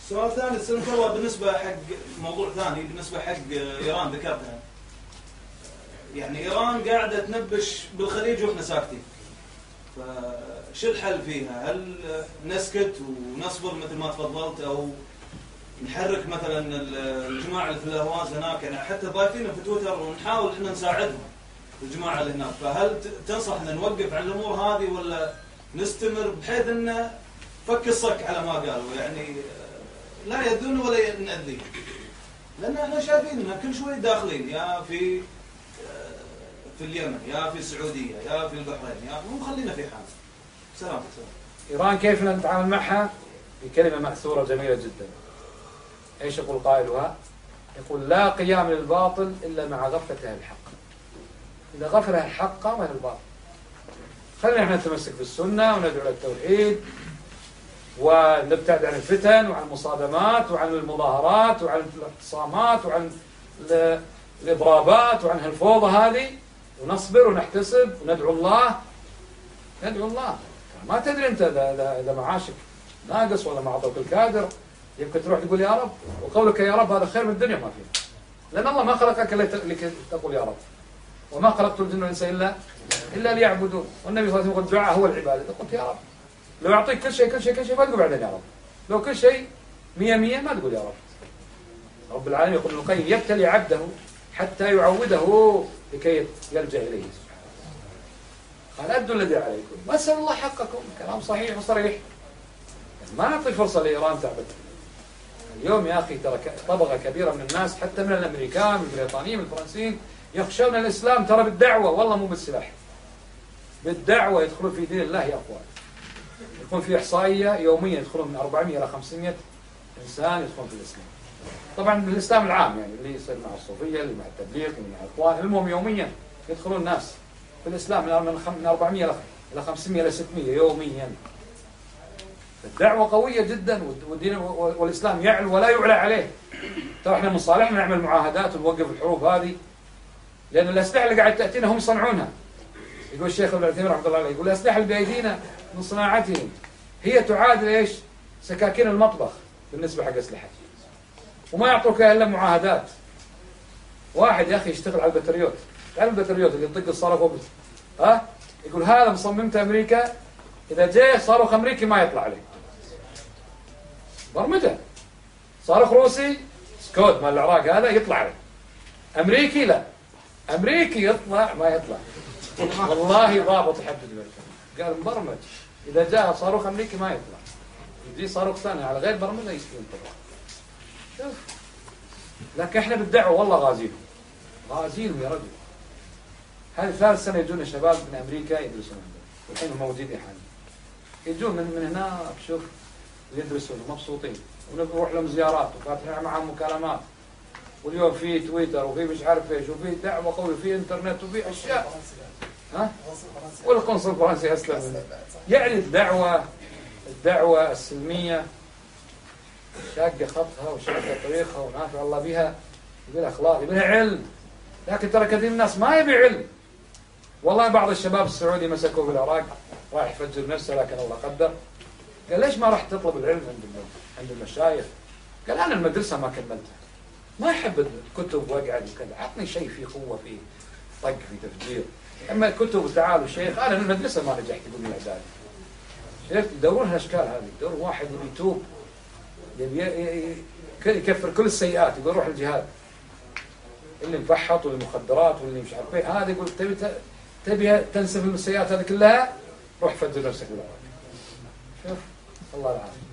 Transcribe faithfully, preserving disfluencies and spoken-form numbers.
سؤال ثاني سنة الله بالنسبة حق موضوع ثاني بالنسبة حق إيران ذكرتها. يعني إيران قاعدة تنبش بالخليج وإحنا ساكتين. فشو الحل فيها؟ هل نسكت ونصبر مثل ما تفضلت أو نحرك مثلا الجماعة اللي في الأهواز هناك، يعني حتى ضايفينهم في تويتر ونحاول إحنا نساعدهم الجماعة اللي هناك، فهل تنصح أن نوقف عن الأمور هذه ولا نستمر بحيث أن فك الصك على ما قالوا، يعني لا يأذون ولا نأذي؟ لأن احنا شايفين أنها كل شوي داخلين يا في في اليمن يا في السعودية يا في البحرين، يا مو مخلينا في حال. سلام سلام. إيران كيف نتعامل معها؟ بكلمة مأثورة جميلة جدا. ايش يقول قائلها؟ يقول لا قيام للباطل إلا مع غفلتها الحق. إذا غفلها الحق قامت الباطل. خلينا احنا نتمسك بالسنة وندعو للتوحيد ونبتعد عن الفتن وعن المصادمات وعن المظاهرات وعن الاعتصامات وعن الإضرابات وعن الفوضى هذه، ونصبر ونحتسب وندعو الله. ندعو الله. ما تدري أنت إذا إذا معاشك ناقص ولا معطوك الكادر، يمكن تروح تقول يا رب، وقولك يا رب هذا خير من الدنيا ما فيها. لأن الله ما خلقك لكي تقول يا رب. وما خلقت الجن والإنس إلا إلا ليعبدون. والنبي صلى الله عليه وسلم يقول الدعاء هو العبادة. قلت يا رب لو يعطيك كل شيء كل شيء كل شيء ما تقول بعدين يا رب. لو كل شيء مية مية ما تقول يا رب. رب العالمين يقول ابن القيم يبتلي عبده حتى يعوده لكي يلجأ إليه. قال أدوا الذي عليكم واسألوا الله حقكم. كلام صحيح وصريح. ما نعطي فرصة لإيران تعبد. اليوم يا أخي ترى طبقة كبيرة من الناس حتى من الأمريكان من البريطانيين من الفرنسيين يخشون الإسلام ترى بالدعوة، والله مو بالسلاح. بالدعوة يدخلون في دين الله يا أخوان. يكون في إحصائية يوميا يدخلون من أربعمائة إلى خمسمائة إنسان يدخلون في الإسلام. طبعا بالإسلام العام يعني اللي يصير مع الصوفية اللي مع التبليغ اللي مع الإخوان، المهم يوميا يدخلون ناس في الإسلام من أربعمائة إلى خمسمائة إلى ستمائة يوميا. الدعوة قوية جدا والدين والإسلام يعلو ولا يعلى عليه. ترى احنا من صالحنا نعمل معاهدات ونوقف الحروب هذه، لأن الأسلحة اللي قاعد تأتينا هم يصنعونها. يقول الشيخ ابن عثيمين رحمه الله عليه يقول الأسلحة اللي بأيدينا من صناعتهم هي تعادل ايش؟ سكاكين المطبخ بالنسبة حق أسلحة. وما يعطوك إلا معاهدات. واحد يا أخي يشتغل على البطاريات، تعرف البطاريات اللي تطق الصاروخ وبس. ها؟ يقول هذا مصممته أمريكا، إذا جاء صاروخ أمريكي ما يطلع عليه. برمجة. صاروخ روسي سكود مال العراق هذا يطلع عليه. أمريكي لا. أمريكي يطلع ما يطلع. والله ضابط يحدد البركة. قال مبرمج إذا جاء صاروخ أمريكي ما يطلع. يجي صاروخ ثاني على غير برمجة يستوي طبعا. شوف. لكن احنا بالدعوة والله غازيهم. غازيهم يا رجل. هذه ثالث سنة يجون شباب من أمريكا يدرسون عندنا. والحين هم موجودين حاليا. يجون من من هنا شوف يدرسون مبسوطين ونروح لهم زيارات وفاتحين معهم مكالمات. واليوم في تويتر وفي مش عارف ايش وفي دعوة قوية وفي انترنت وفي اشياء. ها؟ والقنصل الفرنسي اسلم. يعني الدعوة الدعوة السلمية شاقة خطها وشاقة طريقها ونافع الله بها، يبي اخلاق يبي علم. لكن ترى كثير من الناس ما يبي علم. والله بعض الشباب السعودي مسكوه في العراق راح يفجر نفسه لكن الله قدر. قال ليش ما رحت تطلب العلم عند عند المشايخ؟ قال انا المدرسة ما كملتها. ما يحب الكتب واقعد وكذا، عطني شيء فيه قوة فيه طق في تفجير. اما الكتب تعالوا شيخ انا من المدرسة ما نجحت يقول لي الاعداد. شفت يدورون الاشكال هذه، يدورون واحد يتوب يكفر كل السيئات يقول روح الجهاد. اللي مفحط واللي مخدرات واللي مش عارف ايه هذا يقول تبي تبي تنسف السيئات هذه كلها روح فجر نفسك بالعراق. شوف الله العافية.